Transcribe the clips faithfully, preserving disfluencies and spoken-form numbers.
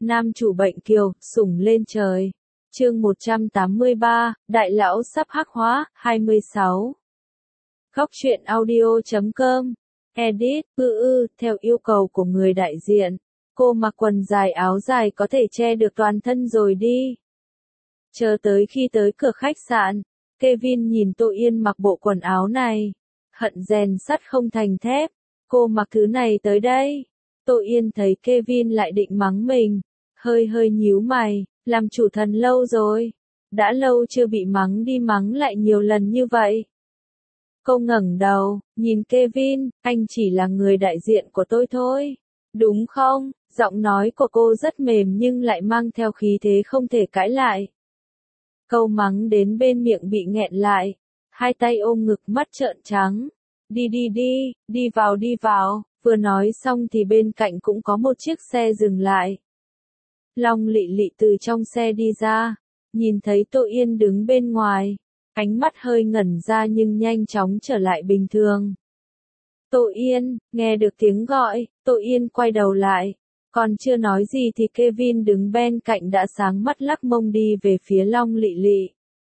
Nam chủ bệnh kiều, sủng lên trời. Chương một trăm tám mươi ba, Đại lão sắp hắc hóa, hai mươi sáu. Góc truyện audio chấm com. Edit, ư ư, theo yêu cầu của người đại diện. Cô mặc quần dài áo dài có thể che được toàn thân rồi đi. Chờ tới khi tới cửa khách sạn, Kevin nhìn Tô Yên mặc bộ quần áo này. Hận rèn sắt không thành thép. Cô mặc thứ này tới đây. Tô Yên thấy Kevin lại định mắng mình. Hơi hơi nhíu mày, làm chủ thần lâu rồi. Đã lâu chưa bị mắng đi mắng lại nhiều lần như vậy. Cô ngẩng đầu, nhìn Kevin, anh chỉ là người đại diện của tôi thôi. Đúng không? Giọng nói của cô rất mềm nhưng lại mang theo khí thế không thể cãi lại. Câu mắng đến bên miệng bị nghẹn lại. Hai tay ôm ngực mắt trợn trắng. Đi đi đi, đi vào đi vào. Vừa nói xong thì bên cạnh cũng có một chiếc xe dừng lại. Long Lị Lị từ trong xe đi ra, nhìn thấy Tô Yên đứng bên ngoài, ánh mắt hơi ngẩn ra nhưng nhanh chóng trở lại bình thường. Tô Yên, nghe được tiếng gọi, Tô Yên quay đầu lại, còn chưa nói gì thì Kevin đứng bên cạnh đã sáng mắt lắc mông đi về phía Long Lị Lị.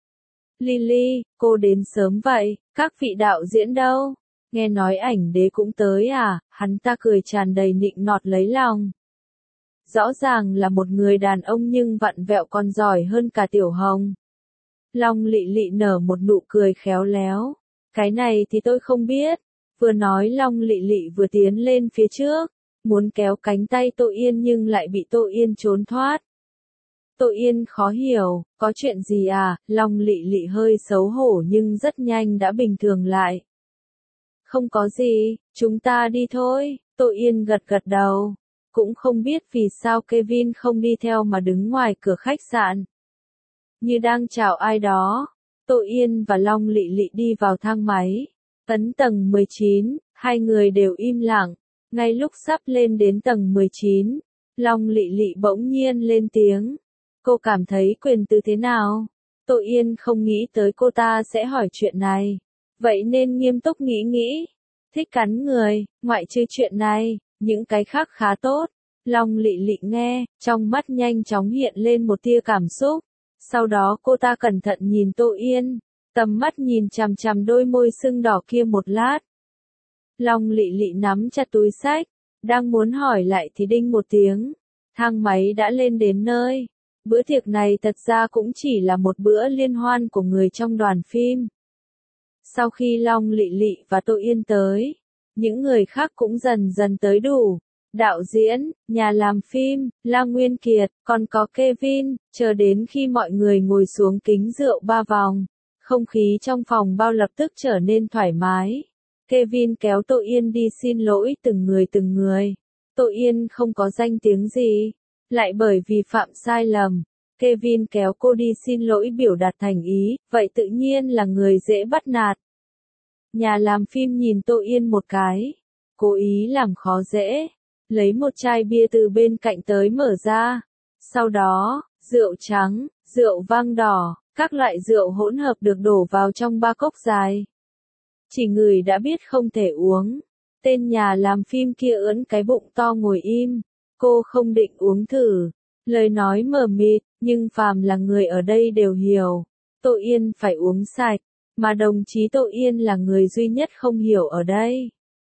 Lily, cô đến sớm vậy, các vị đạo diễn đâu? Nghe nói ảnh đế cũng tới à? Hắn ta cười tràn đầy nịnh nọt lấy lòng. Rõ ràng là một người đàn ông nhưng vặn vẹo còn giỏi hơn cả Tiểu Hồng. Long Lị Lị nở một nụ cười khéo léo. Cái này thì tôi không biết. Vừa nói Long Lị Lị vừa tiến lên phía trước, muốn kéo cánh tay Tô Yên nhưng lại bị Tô Yên trốn thoát. Tô Yên khó hiểu, có chuyện gì à? Long Lị Lị hơi xấu hổ nhưng rất nhanh đã bình thường lại. Không có gì, chúng ta đi thôi. Tô Yên gật gật đầu. Cũng không biết vì sao Kevin không đi theo mà đứng ngoài cửa khách sạn. Như đang chào ai đó, Tô Yên và Long Lị Lị đi vào thang máy. Ấn tầng mười chín, hai người đều im lặng. Ngay lúc sắp lên đến tầng mười chín, Long Lị Lị bỗng nhiên lên tiếng. Cô cảm thấy quyền từ thế nào? Tô Yên không nghĩ tới cô ta sẽ hỏi chuyện này. Vậy nên nghiêm túc nghĩ nghĩ. Thích cắn người, ngoại trừ chuyện này. Những cái khác khá tốt. Long Lị Lị nghe, trong mắt nhanh chóng hiện lên một tia cảm xúc. Sau đó cô ta cẩn thận nhìn Tô Yên, tầm mắt nhìn chằm chằm đôi môi sưng đỏ kia một lát. Long Lị Lị nắm chặt túi xách, đang muốn hỏi lại thì đinh một tiếng. Thang máy đã lên đến nơi. Bữa tiệc này thật ra cũng chỉ là một bữa liên hoan của người trong đoàn phim. Sau khi Long Lị Lị và Tô Yên tới, những người khác cũng dần dần tới đủ. Đạo diễn, nhà làm phim, La Nguyên Kiệt, còn có Kevin, chờ đến khi mọi người ngồi xuống kính rượu ba vòng. Không khí trong phòng bao lập tức trở nên thoải mái. Kevin kéo Tô Yên đi xin lỗi từng người từng người. Tô Yên không có danh tiếng gì, lại bởi vì phạm sai lầm. Kevin kéo cô đi xin lỗi biểu đạt thành ý, vậy tự nhiên là người dễ bắt nạt. Nhà làm phim nhìn Tô Yên một cái, cố ý làm khó dễ, lấy một chai bia từ bên cạnh tới mở ra. Sau đó, rượu trắng, rượu vang đỏ, các loại rượu hỗn hợp được đổ vào trong ba cốc dài. Chỉ người đã biết không thể uống. Tên nhà làm phim kia ưỡn cái bụng to ngồi im, cô không định uống thử. Lời nói mờ mịt, nhưng phàm là người ở đây đều hiểu. Tô Yên phải uống sạch. Mà đồng chí Tô Yên là người duy nhất không hiểu ở đây.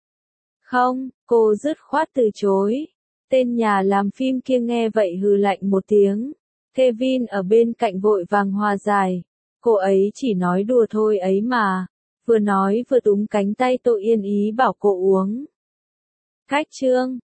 Không, cô dứt khoát từ chối. Tên nhà làm phim kia nghe vậy hừ lạnh một tiếng. Kevin ở bên cạnh vội vàng hòa giải. Cô ấy chỉ nói đùa thôi ấy mà. Vừa nói vừa túm cánh tay Tô Yên ý bảo cô uống. Cách chương,